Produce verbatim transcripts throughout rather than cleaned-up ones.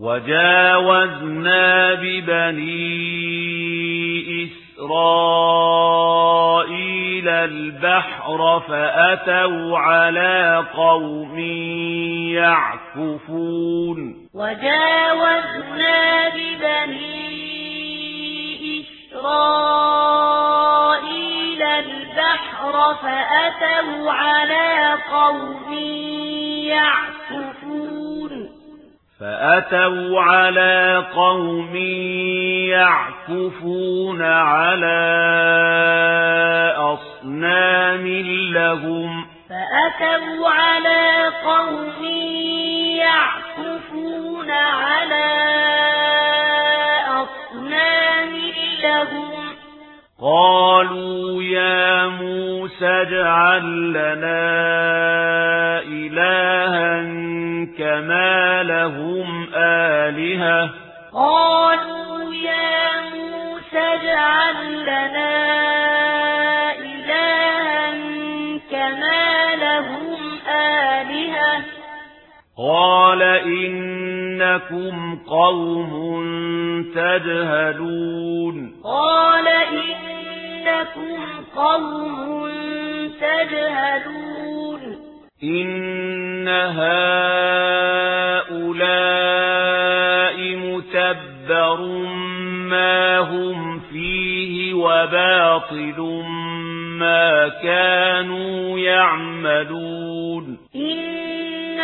وجاوزنا ببني إسرائيل البحر فأتوا على قوم يعكفون وجاوزنا ببني إسرائيل البحر فأتوا على قوم يعكفون فأتوا على قوم يعكفون على أصنام لهم فأتوا على قوم يعكفون على أصنام لهم قالوا يا موسى اجعل لنا إلها كما لهم آلهة قالوا يا موسى اجعل لنا إلها كما لهم آلهة قال إنكم قوم تجهلون قال إنكم قوم تجهلون إن هؤلاء متبر ما هم فيه وباطل ما كانوا يعملون إن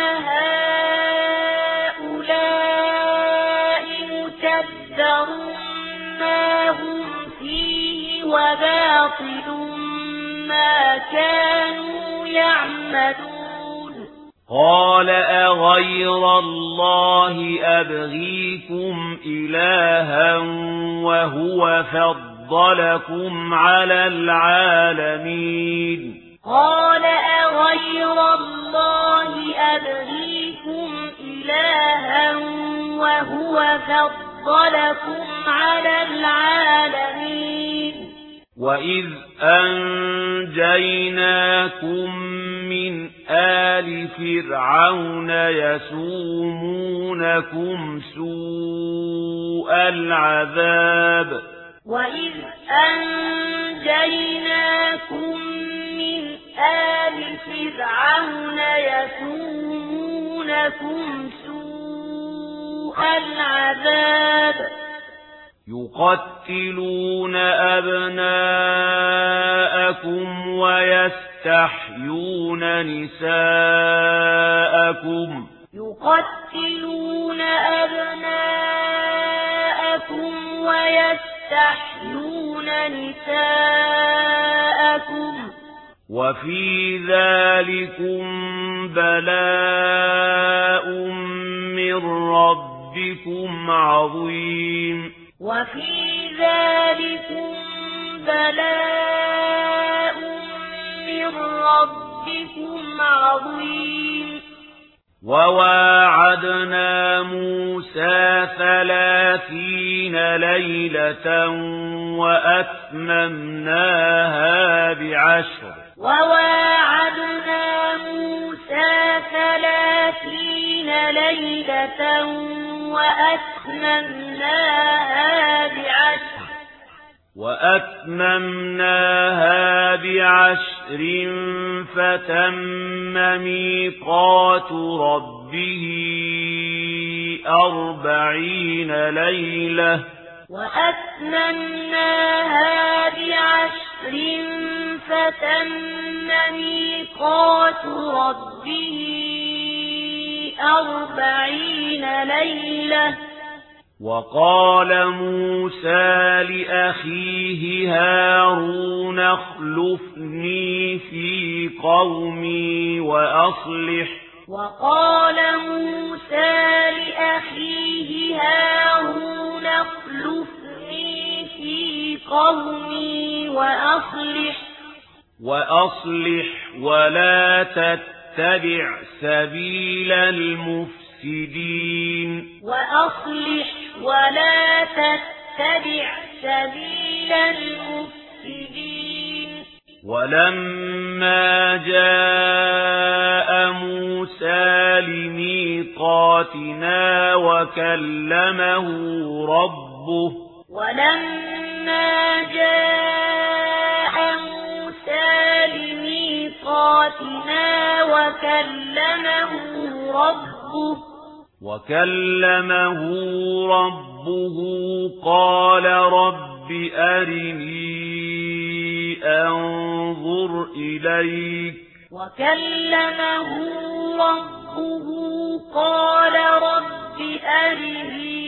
هؤلاء متبر ما هم فيه وباطل ما كانوا يعملون قال أغير الله أبغيكم إلها وهو فضلكم على العالمين قال أغير الله أبغيكم إلها وهو فضلكم على العالمين وإذ أنجيناكم من آل فرعون يسومونكم سوء العذاب وإذ أنجيناكم من آل فرعون يسومونكم سوء العذاب يقتلون أبناءكم ويستحيون نساءكم يقتلون أبناءكم ويستحيون نساءكم وفي ذلكم بلاء من ربكم عظيم وفي ذلكم بلاء من ربكم عظيم وواعدنا موسى ثلاثين ليلة وأتممناها بعشر وواعدنا موسى ثلاثين ليلة وأتممناها بعشر وأتممناها بعشر فتم ميقات ربه أربعين ليلة وأتممناها بعشر فتم ميقات ربه أربعين ليلة وقال موسى لأخيه هارون اخلفني في قومي وأصلح وقال موسى لأخيه هارون اخلفني في قومي وأصلح وأصلح ولا تتبع سبيل المفسدين وأصلح ولا تتبع سبيل المفسدين ولما جاء موسى لميقاتنا وكلمه ربه ولما جاء موسى لميقاتنا وكلمه ربه وكلمه ربه قال رب أرني أنظر إليك وكلمه ربه قال رب أرني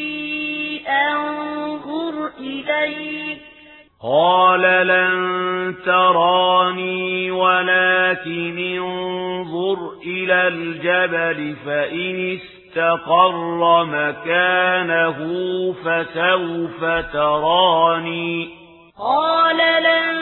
أنظر إليك قال لن تراني ولكن انظر إلى الجبل فإن استقر مكانه فسوف تراني قال لن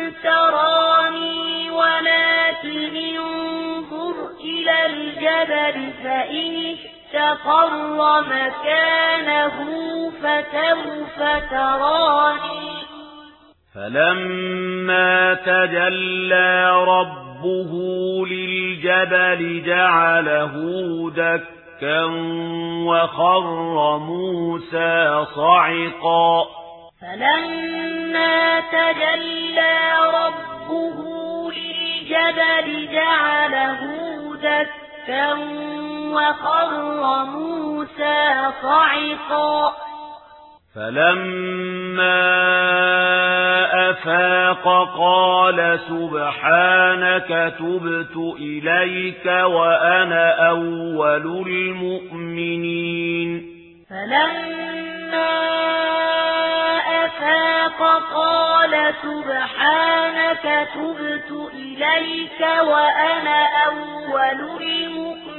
تراني ولكن انظر إلى الجبل فإن استقر مكانه فسوف تراني فلما تجلى ربه للجبل جعله دكا وخر موسى صعقا فلما تجلى ربه للجبل جعله دكا وخر موسى صعقا فلما أفاق قال سبحانك تبت إليك وأنا أول المؤمنين فلما أفاق قال سبحانك تبت إليك وأنا أول المؤمنين